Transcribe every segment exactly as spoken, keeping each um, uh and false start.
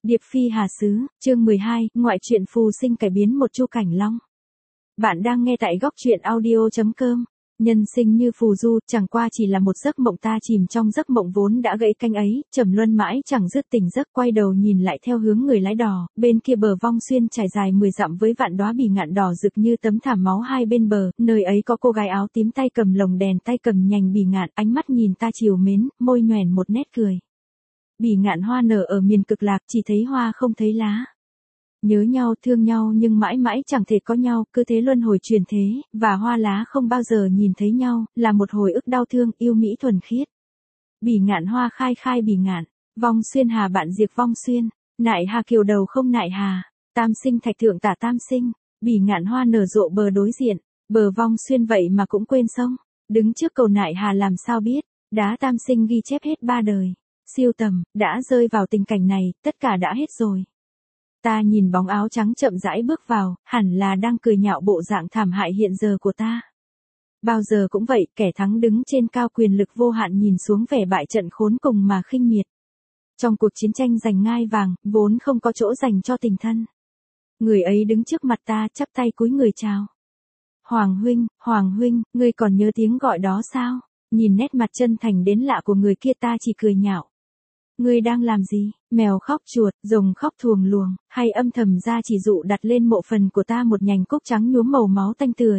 Điệp Phi Hà Sứ, chương mười hai, ngoại truyện phù sinh cải biến một Chu Cảnh Long. Bạn đang nghe tại góc truyện audio chấm com. Nhân sinh như phù du, chẳng qua chỉ là một giấc mộng, ta chìm trong giấc mộng vốn đã gãy canh ấy, trầm luân mãi chẳng dứt, tỉnh giấc quay đầu nhìn lại theo hướng người lái đò, bên kia bờ Vong Xuyên trải dài mười dặm với vạn đóa bỉ ngạn đỏ rực như tấm thảm máu hai bên bờ, nơi ấy có cô gái áo tím tay cầm lồng đèn, tay cầm nhành bỉ ngạn, ánh mắt nhìn ta trìu mến, môi nhoẻn một nét cười. Bỉ ngạn hoa nở ở miền cực lạc, chỉ thấy hoa không thấy lá. Nhớ nhau thương nhau nhưng mãi mãi chẳng thể có nhau, cứ thế luân hồi truyền thế, và hoa lá không bao giờ nhìn thấy nhau, là một hồi ức đau thương, yêu mỹ thuần khiết. Bỉ ngạn hoa khai khai bỉ ngạn, Vong Xuyên hà bạn diệt Vong Xuyên, nại hà kiều đầu không nại hà, tam sinh thạch thượng tả tam sinh, bỉ ngạn hoa nở rộ bờ đối diện, bờ Vong Xuyên vậy mà cũng quên sông, đứng trước cầu nại hà làm sao biết, đá tam sinh ghi chép hết ba đời. Siêu tầm, đã rơi vào tình cảnh này, tất cả đã hết rồi. Ta nhìn bóng áo trắng chậm rãi bước vào, hẳn là đang cười nhạo bộ dạng thảm hại hiện giờ của ta. Bao giờ cũng vậy, kẻ thắng đứng trên cao quyền lực vô hạn nhìn xuống vẻ bại trận khốn cùng mà khinh miệt. Trong cuộc chiến tranh giành ngai vàng, vốn không có chỗ dành cho tình thân. Người ấy đứng trước mặt ta, chắp tay cúi người chào. Hoàng huynh, Hoàng huynh, ngươi còn nhớ tiếng gọi đó sao? Nhìn nét mặt chân thành đến lạ của người kia, ta chỉ cười nhạo. Ngươi đang làm gì? Mèo khóc chuột, rồng khóc thuồng luồng, hay âm thầm ra chỉ dụ đặt lên mộ phần của ta một nhành cúc trắng nhuốm màu máu tanh tươi.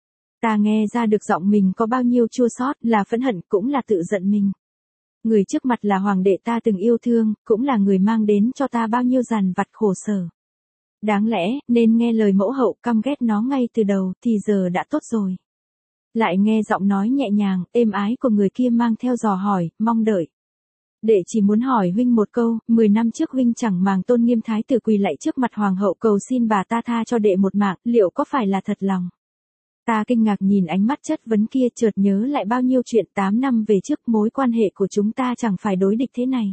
Ta nghe ra được giọng mình có bao nhiêu chua xót, là phẫn hận, cũng là tự giận mình. Người trước mặt là hoàng đệ ta từng yêu thương, cũng là người mang đến cho ta bao nhiêu dằn vặt khổ sở. Đáng lẽ, nên nghe lời mẫu hậu, căm ghét nó ngay từ đầu, thì giờ đã tốt rồi. Lại nghe giọng nói nhẹ nhàng, êm ái của người kia mang theo dò hỏi, mong đợi. Đệ chỉ muốn hỏi huynh một câu, mười năm trước huynh chẳng màng tôn nghiêm thái tử quỳ lạy trước mặt hoàng hậu cầu xin bà ta tha cho đệ một mạng, liệu có phải là thật lòng? Ta kinh ngạc nhìn ánh mắt chất vấn kia, chợt nhớ lại bao nhiêu chuyện tám năm về trước, mối quan hệ của chúng ta chẳng phải đối địch thế này.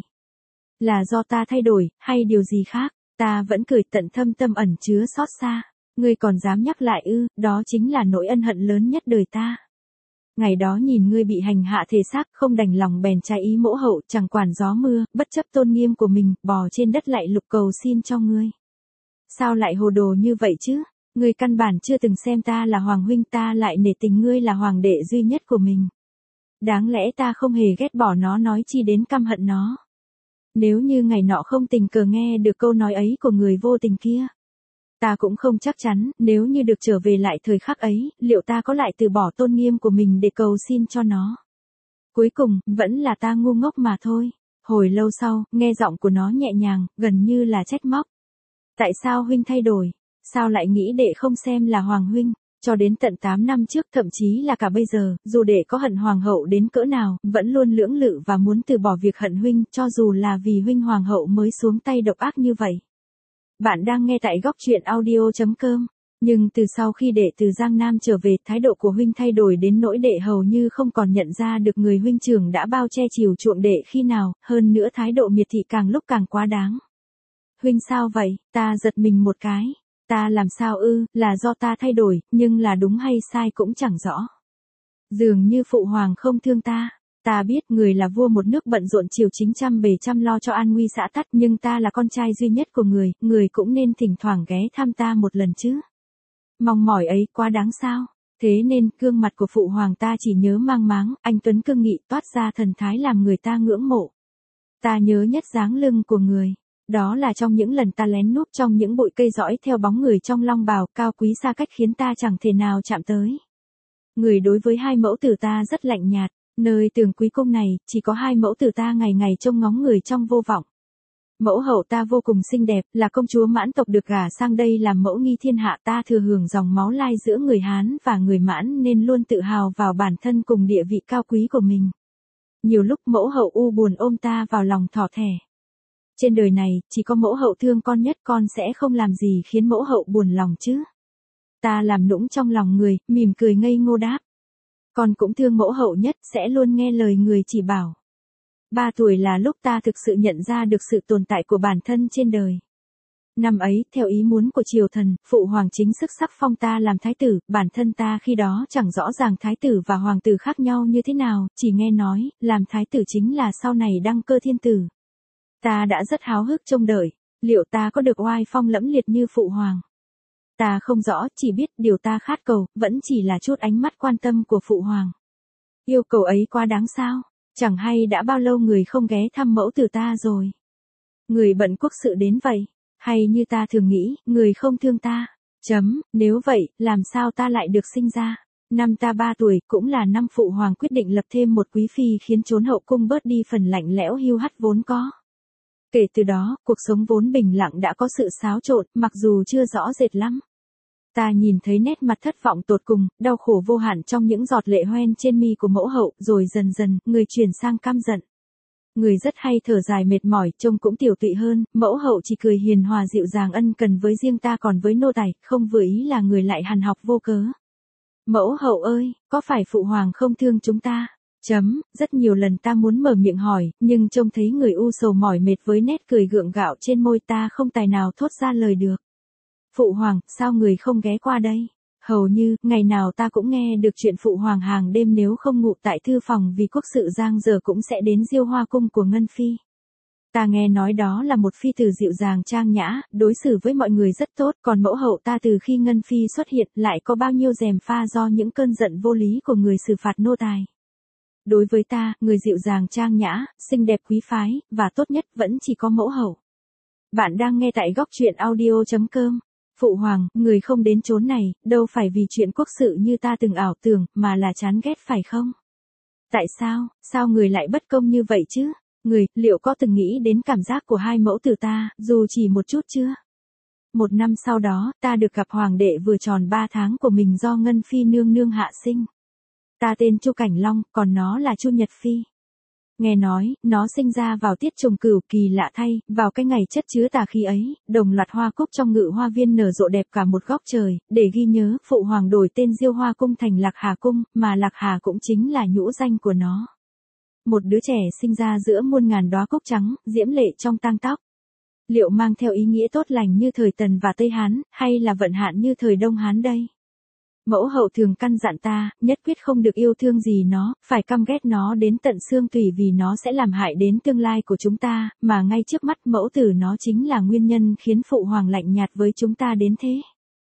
Là do ta thay đổi, hay điều gì khác? Ta vẫn cười, tận thâm tâm ẩn chứa xót xa. Ngươi còn dám nhắc lại ư? Đó chính là nỗi ân hận lớn nhất đời ta. Ngày đó nhìn ngươi bị hành hạ thể xác, không đành lòng bèn trái ý mẫu hậu, chẳng quản gió mưa, bất chấp tôn nghiêm của mình, bò trên đất lạy lục cầu xin cho ngươi. Sao lại hồ đồ như vậy chứ? Ngươi căn bản chưa từng xem ta là hoàng huynh, ta lại nể tình ngươi là hoàng đệ duy nhất của mình. Đáng lẽ ta không hề ghét bỏ nó, nói chi đến căm hận nó. Nếu như ngày nọ không tình cờ nghe được câu nói ấy của người vô tình kia, ta cũng không chắc chắn, nếu như được trở về lại thời khắc ấy, liệu ta có lại từ bỏ tôn nghiêm của mình để cầu xin cho nó. Cuối cùng, vẫn là ta ngu ngốc mà thôi. Hồi lâu sau, nghe giọng của nó nhẹ nhàng, gần như là trách móc. Tại sao huynh thay đổi? Sao lại nghĩ đệ không xem là hoàng huynh? Cho đến tận tám năm trước, thậm chí là cả bây giờ, dù đệ có hận hoàng hậu đến cỡ nào, vẫn luôn lưỡng lự và muốn từ bỏ việc hận huynh, cho dù là vì huynh hoàng hậu mới xuống tay độc ác như vậy. Bạn đang nghe tại góc truyện audio chấm com. Nhưng từ sau khi đệ từ Giang Nam trở về, thái độ của huynh thay đổi đến nỗi đệ hầu như không còn nhận ra được người huynh trưởng đã bao che chiều chuộng đệ khi nào, hơn nữa thái độ miệt thị càng lúc càng quá đáng. Huynh sao vậy? Ta giật mình một cái. Ta làm sao ư? Là do ta thay đổi, nhưng là đúng hay sai cũng chẳng rõ. Dường như phụ hoàng không thương ta. Ta biết người là vua một nước bận rộn triều chính trăm bề chăm lo cho an nguy xã tắc, nhưng ta là con trai duy nhất của người, người cũng nên thỉnh thoảng ghé thăm ta một lần chứ. Mong mỏi ấy quá đáng sao? Thế nên, gương mặt của phụ hoàng ta chỉ nhớ mang máng, anh tuấn cương nghị, toát ra thần thái làm người ta ngưỡng mộ. Ta nhớ nhất dáng lưng của người. Đó là trong những lần ta lén núp trong những bụi cây dõi theo bóng người trong long bào cao quý xa cách khiến ta chẳng thể nào chạm tới. Người đối với hai mẫu tử ta rất lạnh nhạt. Nơi tường quý cung này, chỉ có hai mẫu tử ta ngày ngày trông ngóng người trong vô vọng. Mẫu hậu ta vô cùng xinh đẹp, là công chúa Mãn tộc được gả sang đây làm mẫu nghi thiên hạ, ta thừa hưởng dòng máu lai giữa người Hán và người Mãn nên luôn tự hào vào bản thân cùng địa vị cao quý của mình. Nhiều lúc mẫu hậu u buồn ôm ta vào lòng thỏ thẻ. Trên đời này, chỉ có mẫu hậu thương con nhất, con sẽ không làm gì khiến mẫu hậu buồn lòng chứ. Ta làm nũng trong lòng người, mỉm cười ngây ngô đáp. Con cũng thương mẫu hậu nhất, sẽ luôn nghe lời người chỉ bảo. Ba tuổi là lúc ta thực sự nhận ra được sự tồn tại của bản thân trên đời. Năm ấy, theo ý muốn của triều thần, phụ hoàng chính sức sắc phong ta làm thái tử, bản thân ta khi đó chẳng rõ ràng thái tử và hoàng tử khác nhau như thế nào, chỉ nghe nói, làm thái tử chính là sau này đăng cơ thiên tử. Ta đã rất háo hức trông đợi. Liệu ta có được oai phong lẫm liệt như phụ hoàng? Ta không rõ, chỉ biết điều ta khát cầu, vẫn chỉ là chút ánh mắt quan tâm của phụ hoàng. Yêu cầu ấy quá đáng sao? Chẳng hay đã bao lâu người không ghé thăm mẫu tử ta rồi. Người bận quốc sự đến vậy, hay như ta thường nghĩ, người không thương ta. Chấm, nếu vậy, làm sao ta lại được sinh ra? Năm ta ba tuổi, cũng là năm phụ hoàng quyết định lập thêm một quý phi khiến chốn hậu cung bớt đi phần lạnh lẽo hiu hắt vốn có. Kể từ đó, cuộc sống vốn bình lặng đã có sự xáo trộn, mặc dù chưa rõ rệt lắm. Ta nhìn thấy nét mặt thất vọng tột cùng, đau khổ vô hạn trong những giọt lệ hoen trên mi của mẫu hậu, rồi dần dần, người chuyển sang căm giận. Người rất hay thở dài mệt mỏi, trông cũng tiểu tụy hơn, mẫu hậu chỉ cười hiền hòa dịu dàng ân cần với riêng ta, còn với nô tài, không vừa ý là người lại hằn học vô cớ. Mẫu hậu ơi, có phải phụ hoàng không thương chúng ta? Chấm, rất nhiều lần ta muốn mở miệng hỏi, nhưng trông thấy người u sầu mỏi mệt với nét cười gượng gạo trên môi, ta không tài nào thốt ra lời được. Phụ hoàng, sao người không ghé qua đây? Hầu như, ngày nào ta cũng nghe được chuyện phụ hoàng hàng đêm nếu không ngủ tại thư phòng vì quốc sự giang dở cũng sẽ đến Diêu Hoa cung của Ngân Phi. Ta nghe nói đó là một phi tử dịu dàng trang nhã, đối xử với mọi người rất tốt, còn mẫu hậu ta từ khi Ngân Phi xuất hiện lại có bao nhiêu gièm pha do những cơn giận vô lý của người xử phạt nô tài. Đối với ta, người dịu dàng trang nhã, xinh đẹp quý phái, và tốt nhất vẫn chỉ có mẫu hậu. Bạn đang nghe tại góc truyện audio chấm com. Phụ hoàng, người không đến chốn này, đâu phải vì chuyện quốc sự như ta từng ảo tưởng, mà là chán ghét phải không? Tại sao, sao người lại bất công như vậy chứ? Người, liệu có từng nghĩ đến cảm giác của hai mẫu tử ta, dù chỉ một chút chưa? Một năm sau đó, ta được gặp hoàng đệ vừa tròn ba tháng của mình do Ngân Phi nương nương hạ sinh. Ta tên Chu Cảnh Long, còn nó là Chu Nhật Phi. Nghe nói, nó sinh ra vào tiết trùng cửu, kỳ lạ thay, vào cái ngày chất chứa tà khí ấy, đồng loạt hoa cúc trong ngự hoa viên nở rộ đẹp cả một góc trời, để ghi nhớ, phụ hoàng đổi tên Diêu Hoa cung thành Lạc Hà cung, mà Lạc Hà cũng chính là nhũ danh của nó. Một đứa trẻ sinh ra giữa muôn ngàn đóa cúc trắng, diễm lệ trong tang tóc. Liệu mang theo ý nghĩa tốt lành như thời Tần và Tây Hán, hay là vận hạn như thời Đông Hán đây? Mẫu hậu thường căn dặn ta, nhất quyết không được yêu thương gì nó, phải căm ghét nó đến tận xương tủy vì nó sẽ làm hại đến tương lai của chúng ta, mà ngay trước mắt mẫu tử nó chính là nguyên nhân khiến phụ hoàng lạnh nhạt với chúng ta đến thế.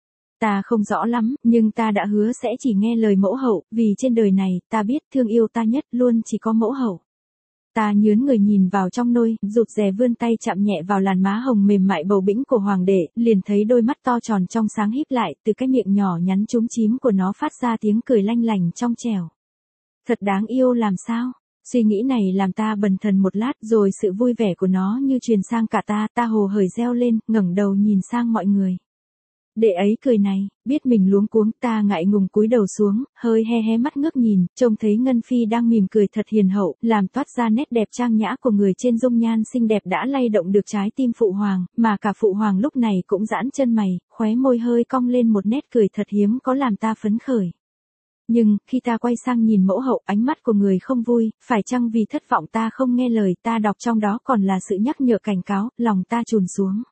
Ta không rõ lắm, nhưng ta đã hứa sẽ chỉ nghe lời mẫu hậu, vì trên đời này, ta biết thương yêu ta nhất luôn chỉ có mẫu hậu. Ta nhớn người nhìn vào trong nôi, rụt rè vươn tay chạm nhẹ vào làn má hồng mềm mại bầu bĩnh của hoàng đệ, liền thấy đôi mắt to tròn trong sáng híp lại, từ cái miệng nhỏ nhắn chúm chím của nó phát ra tiếng cười lanh lành trong trẻo. Thật đáng yêu làm sao? Suy nghĩ này làm ta bần thần một lát, rồi sự vui vẻ của nó như truyền sang cả ta, ta hồ hởi reo lên, ngẩng đầu nhìn sang mọi người. Đệ ấy cười này, biết mình luống cuống, ta ngại ngùng cúi đầu xuống, hơi he hé mắt ngước nhìn, trông thấy Ngân Phi đang mỉm cười thật hiền hậu, làm toát ra nét đẹp trang nhã của người trên dung nhan xinh đẹp đã lay động được trái tim phụ hoàng, mà cả phụ hoàng lúc này cũng giãn chân mày, khóe môi hơi cong lên một nét cười thật hiếm có làm ta phấn khởi. Nhưng, khi ta quay sang nhìn mẫu hậu, ánh mắt của người không vui, phải chăng vì thất vọng ta không nghe lời, ta đọc trong đó còn là sự nhắc nhở cảnh cáo, lòng ta trùn xuống.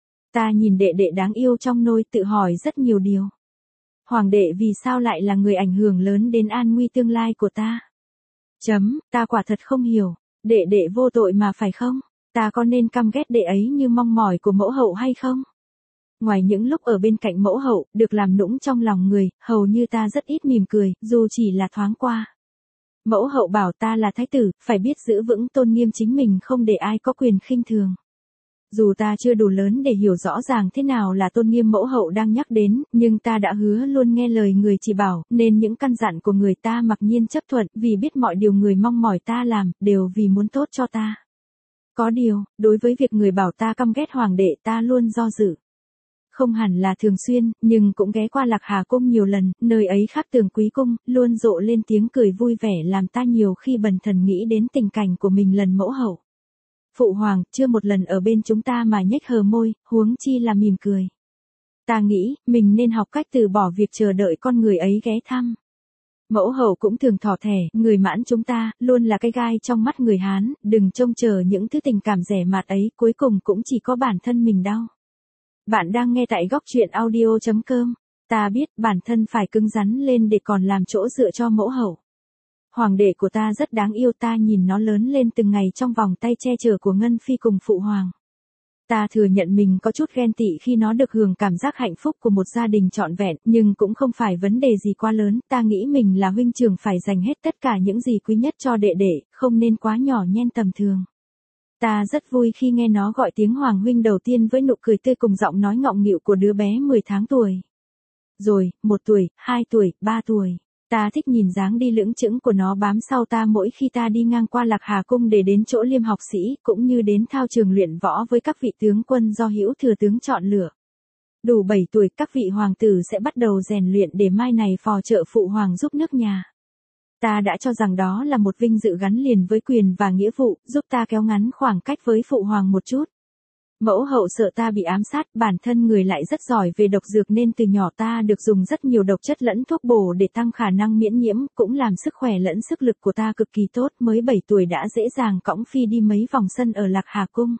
Ta nhìn đệ đệ đáng yêu trong nôi, tự hỏi rất nhiều điều. Hoàng đệ vì sao lại là người ảnh hưởng lớn đến an nguy tương lai của ta? Chấm, ta quả thật không hiểu. Đệ đệ vô tội mà phải không? Ta có nên căm ghét đệ ấy như mong mỏi của mẫu hậu hay không? Ngoài những lúc ở bên cạnh mẫu hậu, được làm nũng trong lòng người, hầu như ta rất ít mỉm cười, dù chỉ là thoáng qua. Mẫu hậu bảo ta là thái tử, phải biết giữ vững tôn nghiêm chính mình, không để ai có quyền khinh thường. Dù ta chưa đủ lớn để hiểu rõ ràng thế nào là tôn nghiêm mẫu hậu đang nhắc đến, nhưng ta đã hứa luôn nghe lời người chỉ bảo, nên những căn dặn của người ta mặc nhiên chấp thuận, vì biết mọi điều người mong mỏi ta làm, đều vì muốn tốt cho ta. Có điều, đối với việc người bảo ta căm ghét hoàng đệ ta luôn do dự. Không hẳn là thường xuyên, nhưng cũng ghé qua Lạc Hà cung nhiều lần, nơi ấy khác Tường Quý cung, luôn rộ lên tiếng cười vui vẻ làm ta nhiều khi bần thần nghĩ đến tình cảnh của mình lần mẫu hậu. Phụ hoàng, chưa một lần ở bên chúng ta mà nhếch hờ môi, huống chi là mỉm cười. Ta nghĩ, mình nên học cách từ bỏ việc chờ đợi con người ấy ghé thăm. Mẫu hậu cũng thường thỏ thẻ, người mãn chúng ta, luôn là cái gai trong mắt người Hán, đừng trông chờ những thứ tình cảm rẻ mạt ấy, cuối cùng cũng chỉ có bản thân mình đau. Bạn đang nghe tại góc truyện audio chấm com. Ta biết, bản thân phải cứng rắn lên để còn làm chỗ dựa cho mẫu hậu. Hoàng đệ của ta rất đáng yêu, ta nhìn nó lớn lên từng ngày trong vòng tay che chở của Ngân Phi cùng phụ hoàng. Ta thừa nhận mình có chút ghen tị khi nó được hưởng cảm giác hạnh phúc của một gia đình trọn vẹn, nhưng cũng không phải vấn đề gì quá lớn, ta nghĩ mình là huynh trưởng phải dành hết tất cả những gì quý nhất cho đệ đệ, không nên quá nhỏ nhen tầm thường. Ta rất vui khi nghe nó gọi tiếng Hoàng huynh đầu tiên với nụ cười tươi cùng giọng nói ngọng nghịu của đứa bé mười tháng tuổi. Rồi, một tuổi, hai tuổi, ba tuổi. Ta thích nhìn dáng đi lững chững của nó bám sau ta mỗi khi ta đi ngang qua Lạc Hà Cung để đến chỗ Liêm học sĩ, cũng như đến thao trường luyện võ với các vị tướng quân do Hữu thừa tướng chọn lựa. Đủ bảy tuổi, các vị hoàng tử sẽ bắt đầu rèn luyện để mai này phò trợ phụ hoàng giúp nước nhà. Ta đã cho rằng đó là một vinh dự gắn liền với quyền và nghĩa vụ, giúp ta kéo ngắn khoảng cách với phụ hoàng một chút. Mẫu hậu sợ ta bị ám sát, bản thân người lại rất giỏi về độc dược nên từ nhỏ ta được dùng rất nhiều độc chất lẫn thuốc bổ để tăng khả năng miễn nhiễm, cũng làm sức khỏe lẫn sức lực của ta cực kỳ tốt, mới bảy tuổi đã dễ dàng cõng phi đi mấy vòng sân ở Lạc Hà Cung.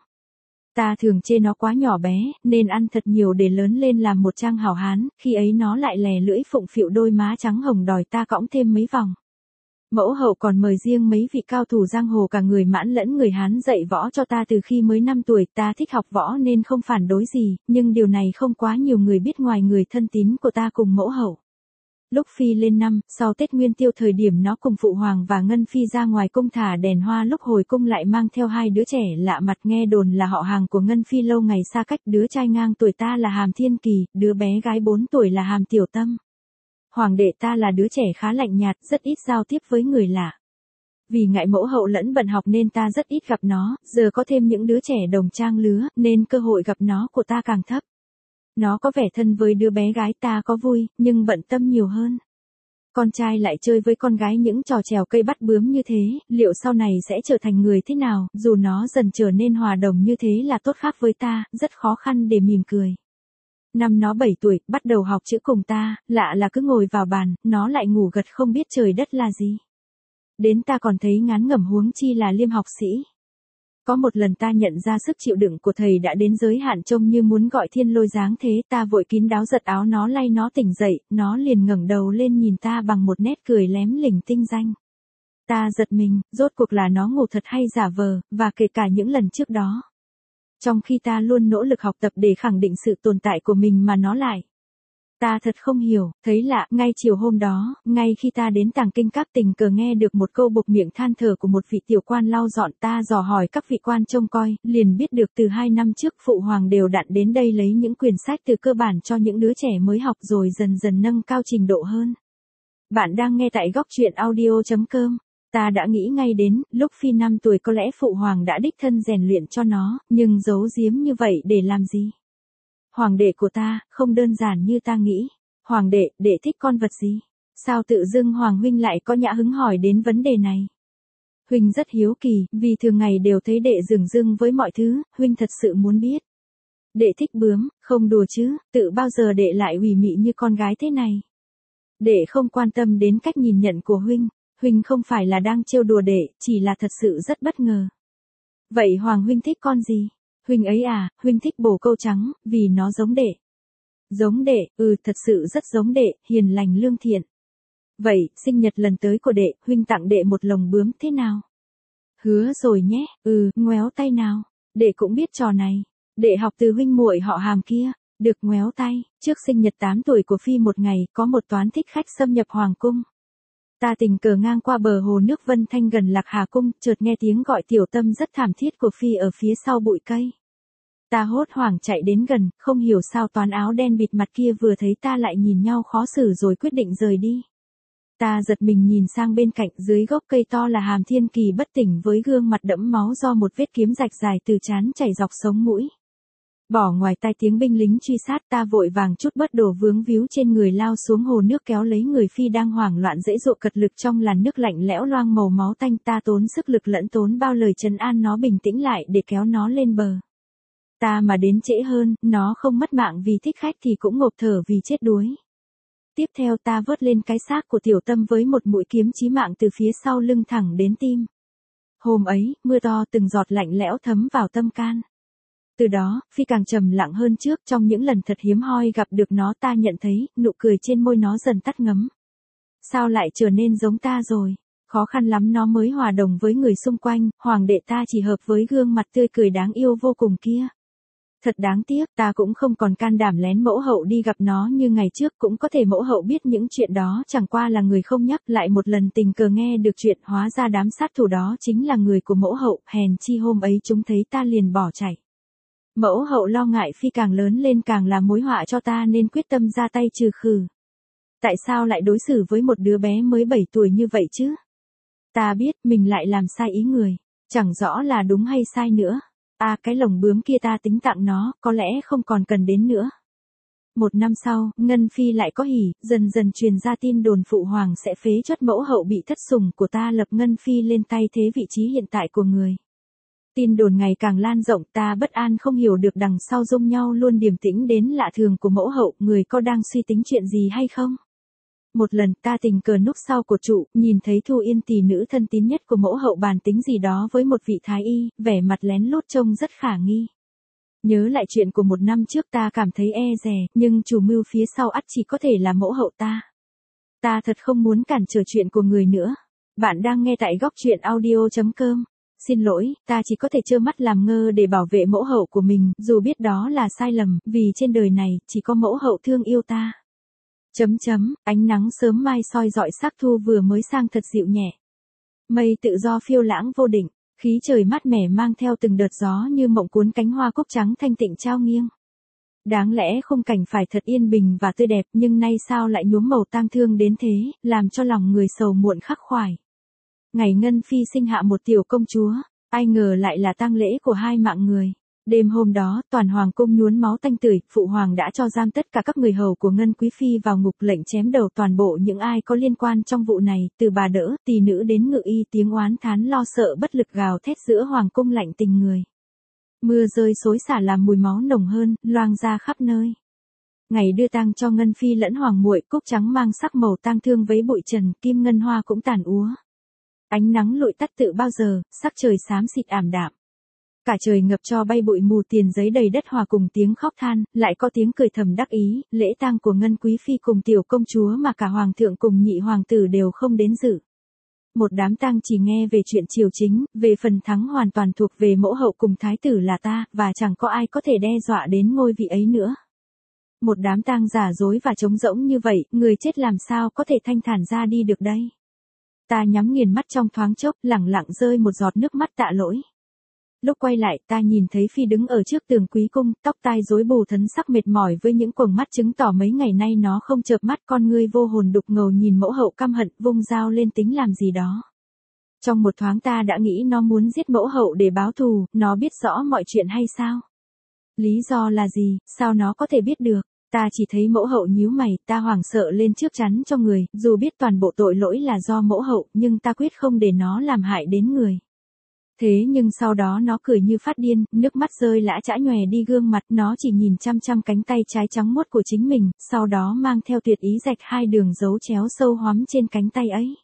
Ta thường chê nó quá nhỏ bé, nên ăn thật nhiều để lớn lên làm một trang hảo hán, khi ấy nó lại lè lưỡi phụng phịu đôi má trắng hồng đòi ta cõng thêm mấy vòng. Mẫu hậu còn mời riêng mấy vị cao thủ giang hồ cả người Mãn lẫn người Hán dạy võ cho ta từ khi mới năm tuổi, ta thích học võ nên không phản đối gì, nhưng điều này không quá nhiều người biết ngoài người thân tín của ta cùng mẫu hậu. Lúc Phi lên năm, sau Tết Nguyên Tiêu thời điểm nó cùng Phụ Hoàng và Ngân Phi ra ngoài cung thả đèn hoa, lúc hồi cung lại mang theo hai đứa trẻ lạ mặt, nghe đồn là họ hàng của Ngân Phi lâu ngày xa cách, đứa trai ngang tuổi ta là Hàm Thiên Kỳ, đứa bé gái bốn tuổi là Hàm Tiểu Tâm. Hoàng đệ ta là đứa trẻ khá lạnh nhạt, rất ít giao tiếp với người lạ. Vì ngại mẫu hậu lẫn bận học nên ta rất ít gặp nó, giờ có thêm những đứa trẻ đồng trang lứa, nên cơ hội gặp nó của ta càng thấp. Nó có vẻ thân với đứa bé gái ta có vui, nhưng bận tâm nhiều hơn. Con trai lại chơi với con gái những trò trèo cây bắt bướm như thế, liệu sau này sẽ trở thành người thế nào, dù nó dần trở nên hòa đồng như thế là tốt khác với ta, rất khó khăn để mỉm cười. Năm nó bảy tuổi, bắt đầu học chữ cùng ta, lạ là cứ ngồi vào bàn, nó lại ngủ gật không biết trời đất là gì. Đến ta còn thấy ngán ngẩm huống chi là Liêm học sĩ. Có một lần ta nhận ra sức chịu đựng của thầy đã đến giới hạn, trông như muốn gọi thiên lôi giáng thế, ta vội kín đáo giật áo nó lay nó tỉnh dậy, nó liền ngẩng đầu lên nhìn ta bằng một nét cười lém lỉnh tinh danh. Ta giật mình, rốt cuộc là nó ngủ thật hay giả vờ, và kể cả những lần trước đó. Trong khi ta luôn nỗ lực học tập để khẳng định sự tồn tại của mình mà nó lại. Ta thật không hiểu, thấy lạ, ngay chiều hôm đó, ngay khi ta đến tàng kinh các tình cờ nghe được một câu buộc miệng than thở của một vị tiểu quan lau dọn, ta dò hỏi các vị quan trông coi, liền biết được từ hai năm trước Phụ Hoàng đều đặn đến đây lấy những quyển sách từ cơ bản cho những đứa trẻ mới học rồi dần dần nâng cao trình độ hơn. Bạn đang nghe tại góc truyện audio chấm com. Ta đã nghĩ ngay đến, lúc Phi năm tuổi có lẽ Phụ Hoàng đã đích thân rèn luyện cho nó, nhưng giấu giếm như vậy để làm gì? Hoàng đệ của ta, không đơn giản như ta nghĩ. Hoàng đệ, đệ thích con vật gì? Sao tự dưng Hoàng huynh lại có nhã hứng hỏi đến vấn đề này? Huynh rất hiếu kỳ, vì thường ngày đều thấy đệ dửng dưng với mọi thứ, huynh thật sự muốn biết. Đệ thích bướm, không đùa chứ, tự bao giờ đệ lại ủy mị như con gái thế này? Đệ không quan tâm đến cách nhìn nhận của huynh. Huynh không phải là đang trêu đùa đệ, chỉ là thật sự rất bất ngờ. Vậy Hoàng huynh thích con gì? Huynh ấy à, huynh thích bồ câu trắng, vì nó giống đệ. Giống đệ, ừ thật sự rất giống đệ, hiền lành lương thiện. Vậy, sinh nhật lần tới của đệ, huynh tặng đệ một lồng bướm thế nào? Hứa rồi nhé, ừ, ngoéo tay nào. Đệ cũng biết trò này. Đệ học từ huynh muội họ Hàm kia. Được ngoéo tay, trước sinh nhật tám tuổi của Phi một ngày, có một toán thích khách xâm nhập Hoàng cung. Ta tình cờ ngang qua bờ hồ nước Vân Thanh gần Lạc Hà Cung, chợt nghe tiếng gọi Tiểu Tâm rất thảm thiết của Phi ở phía sau bụi cây. Ta hốt hoảng chạy đến gần, không hiểu sao toán áo đen bịt mặt kia vừa thấy ta lại nhìn nhau khó xử rồi quyết định rời đi. Ta giật mình nhìn sang bên cạnh, dưới gốc cây to là Hàm Thiên Kỳ bất tỉnh với gương mặt đẫm máu do một vết kiếm rạch dài từ trán chảy dọc sống mũi. Bỏ ngoài tai tiếng binh lính truy sát, ta vội vàng chút bớt đồ vướng víu trên người lao xuống hồ nước kéo lấy người Phi đang hoảng loạn dễ dụa cật lực trong làn nước lạnh lẽo loang màu máu tanh, ta tốn sức lực lẫn tốn bao lời trấn an nó bình tĩnh lại để kéo nó lên bờ. Ta mà đến trễ hơn, nó không mất mạng vì thích khách thì cũng ngộp thở vì chết đuối. Tiếp theo ta vớt lên cái xác của Tiểu Tâm với một mũi kiếm chí mạng từ phía sau lưng thẳng đến tim. Hôm ấy, mưa to từng giọt lạnh lẽo thấm vào tâm can. Từ đó, Phi càng trầm lặng hơn trước, trong những lần thật hiếm hoi gặp được nó ta nhận thấy, nụ cười trên môi nó dần tắt ngấm. Sao lại trở nên giống ta rồi? Khó khăn lắm nó mới hòa đồng với người xung quanh, Hoàng đệ ta chỉ hợp với gương mặt tươi cười đáng yêu vô cùng kia. Thật đáng tiếc, ta cũng không còn can đảm lén mẫu hậu đi gặp nó như ngày trước, cũng có thể mẫu hậu biết những chuyện đó chẳng qua là người không nhắc. Lại một lần tình cờ nghe được chuyện, hóa ra đám sát thủ đó chính là người của mẫu hậu, hèn chi hôm ấy chúng thấy ta liền bỏ chạy. Mẫu hậu lo ngại Phi càng lớn lên càng là mối họa cho ta nên quyết tâm ra tay trừ khử. Tại sao lại đối xử với một đứa bé mới bảy tuổi như vậy chứ? Ta biết mình lại làm sai ý người, chẳng rõ là đúng hay sai nữa. À, cái lồng bướm kia ta tính tặng nó, có lẽ không còn cần đến nữa. Một năm sau, Ngân Phi lại có hỉ, dần dần truyền ra tin đồn phụ hoàng sẽ phế truất mẫu hậu bị thất sủng của ta, lập Ngân Phi lên tay thế vị trí hiện tại của người. Tin đồn ngày càng lan rộng, ta bất an không hiểu được đằng sau dung nhau luôn điềm tĩnh đến lạ thường của mẫu hậu, người có đang suy tính chuyện gì hay không? Một lần ta tình cờ núp sau cột trụ, nhìn thấy Thu Yên tỷ nữ thân tín nhất của mẫu hậu bàn tính gì đó với một vị thái y, vẻ mặt lén lút trông rất khả nghi. Nhớ lại chuyện của một năm trước ta cảm thấy e dè, nhưng chủ mưu phía sau ắt chỉ có thể là mẫu hậu ta. Ta thật không muốn cản trở chuyện của người nữa. Bạn đang nghe tại góc truyện audio chấm com. Xin lỗi, ta chỉ có thể trơ mắt làm ngơ để bảo vệ mẫu hậu của mình, dù biết đó là sai lầm, vì trên đời này, chỉ có mẫu hậu thương yêu ta. Chấm chấm, ánh nắng sớm mai soi rọi sắc thu vừa mới sang thật dịu nhẹ. Mây tự do phiêu lãng vô định, khí trời mát mẻ mang theo từng đợt gió như mộng cuốn cánh hoa cúc trắng thanh tịnh trao nghiêng. Đáng lẽ khung cảnh phải thật yên bình và tươi đẹp, nhưng nay sao lại nhuốm màu tang thương đến thế, làm cho lòng người sầu muộn khắc khoải. Ngày Ngân Phi sinh hạ một tiểu công chúa, ai ngờ lại là tang lễ của hai mạng người. Đêm hôm đó, toàn hoàng cung nhuốm máu tanh tưởi, phụ hoàng đã cho giam tất cả các người hầu của Ngân quý phi vào ngục, lệnh chém đầu toàn bộ những ai có liên quan trong vụ này, từ bà đỡ, tỳ nữ đến ngự y, tiếng oán thán lo sợ bất lực gào thét giữa hoàng cung lạnh tình người. Mưa rơi xối xả làm mùi máu nồng hơn, loang ra khắp nơi. Ngày đưa tang cho Ngân Phi lẫn hoàng muội, cúc trắng mang sắc màu tang thương với bụi trần, kim ngân hoa cũng tàn úa. Ánh nắng lụi tắt tự bao giờ, sắc trời xám xịt ảm đạm. Cả trời ngập cho bay bụi mù, tiền giấy đầy đất hòa cùng tiếng khóc than, lại có tiếng cười thầm đắc ý, lễ tang của Ngân quý phi cùng tiểu công chúa mà cả hoàng thượng cùng nhị hoàng tử đều không đến dự. Một đám tang chỉ nghe về chuyện triều chính, về phần thắng hoàn toàn thuộc về mẫu hậu cùng thái tử là ta, và chẳng có ai có thể đe dọa đến ngôi vị ấy nữa. Một đám tang giả dối và trống rỗng như vậy, người chết làm sao có thể thanh thản ra đi được đây? Ta nhắm nghiền mắt trong thoáng chốc, lẳng lặng rơi một giọt nước mắt tạ lỗi. Lúc quay lại, ta nhìn thấy Phi đứng ở trước tường quý cung, tóc tai rối bù, thần sắc mệt mỏi với những quầng mắt chứng tỏ mấy ngày nay nó không chợp mắt, con ngươi vô hồn đục ngầu nhìn mẫu hậu căm hận, vung dao lên tính làm gì đó. Trong một thoáng ta đã nghĩ nó muốn giết mẫu hậu để báo thù, nó biết rõ mọi chuyện hay sao? Lý do là gì, sao nó có thể biết được? Ta chỉ thấy mẫu hậu nhíu mày, ta hoảng sợ lên trước chắn cho người, dù biết toàn bộ tội lỗi là do mẫu hậu, nhưng ta quyết không để nó làm hại đến người. Thế nhưng sau đó nó cười như phát điên, nước mắt rơi lã chã nhòe đi gương mặt, nó chỉ nhìn chăm chăm cánh tay trái trắng muốt của chính mình, sau đó mang theo tuyệt ý rạch hai đường dấu chéo sâu hoắm trên cánh tay ấy.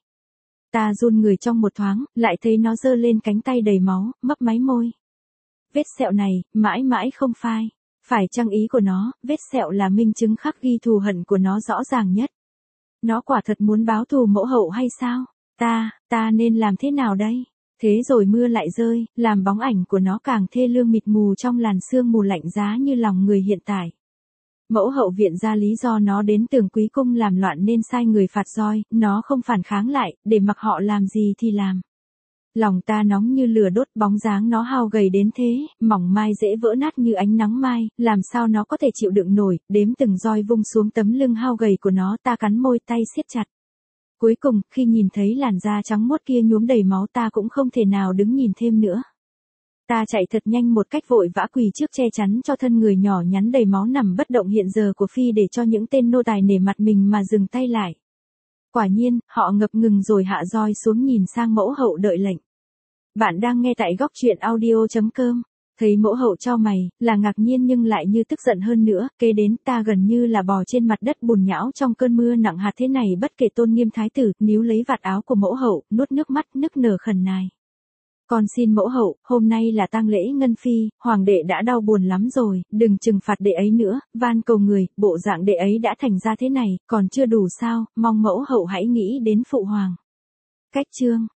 Ta run người trong một thoáng, lại thấy nó giơ lên cánh tay đầy máu, mấp máy môi. Vết sẹo này, mãi mãi không phai. Phải chăng ý của nó, vết sẹo là minh chứng khắc ghi thù hận của nó rõ ràng nhất. Nó quả thật muốn báo thù mẫu hậu hay sao? Ta, ta nên làm thế nào đây? Thế rồi mưa lại rơi, làm bóng ảnh của nó càng thê lương mịt mù trong làn sương mù lạnh giá như lòng người hiện tại. Mẫu hậu viện ra lý do nó đến tường quý cung làm loạn nên sai người phạt roi, nó không phản kháng lại, để mặc họ làm gì thì làm. Lòng ta nóng như lửa đốt, bóng dáng nó hao gầy đến thế, mỏng mai dễ vỡ nát như ánh nắng mai, làm sao nó có thể chịu đựng nổi, đếm từng roi vung xuống tấm lưng hao gầy của nó, ta cắn môi, tay siết chặt. Cuối cùng, khi nhìn thấy làn da trắng muốt kia nhuốm đầy máu, ta cũng không thể nào đứng nhìn thêm nữa. Ta chạy thật nhanh một cách vội vã quỳ trước che chắn cho thân người nhỏ nhắn đầy máu nằm bất động hiện giờ của Phi để cho những tên nô tài nể mặt mình mà dừng tay lại. Quả nhiên, họ ngập ngừng rồi hạ roi xuống nhìn sang mẫu hậu đợi lệnh. Bạn đang nghe tại góc truyện audio chấm com. Thấy mẫu hậu chau mày, là ngạc nhiên nhưng lại như tức giận hơn nữa, kế đến ta gần như là bò trên mặt đất bùn nhão trong cơn mưa nặng hạt thế này, bất kể tôn nghiêm thái tử, níu lấy vạt áo của mẫu hậu, nuốt nước mắt nức nở khẩn nài. Con xin mẫu hậu, hôm nay là tang lễ Ngân Phi, hoàng đệ đã đau buồn lắm rồi, đừng trừng phạt đệ ấy nữa, van cầu người, bộ dạng đệ ấy đã thành ra thế này, còn chưa đủ sao, mong mẫu hậu hãy nghĩ đến phụ hoàng. Cách chương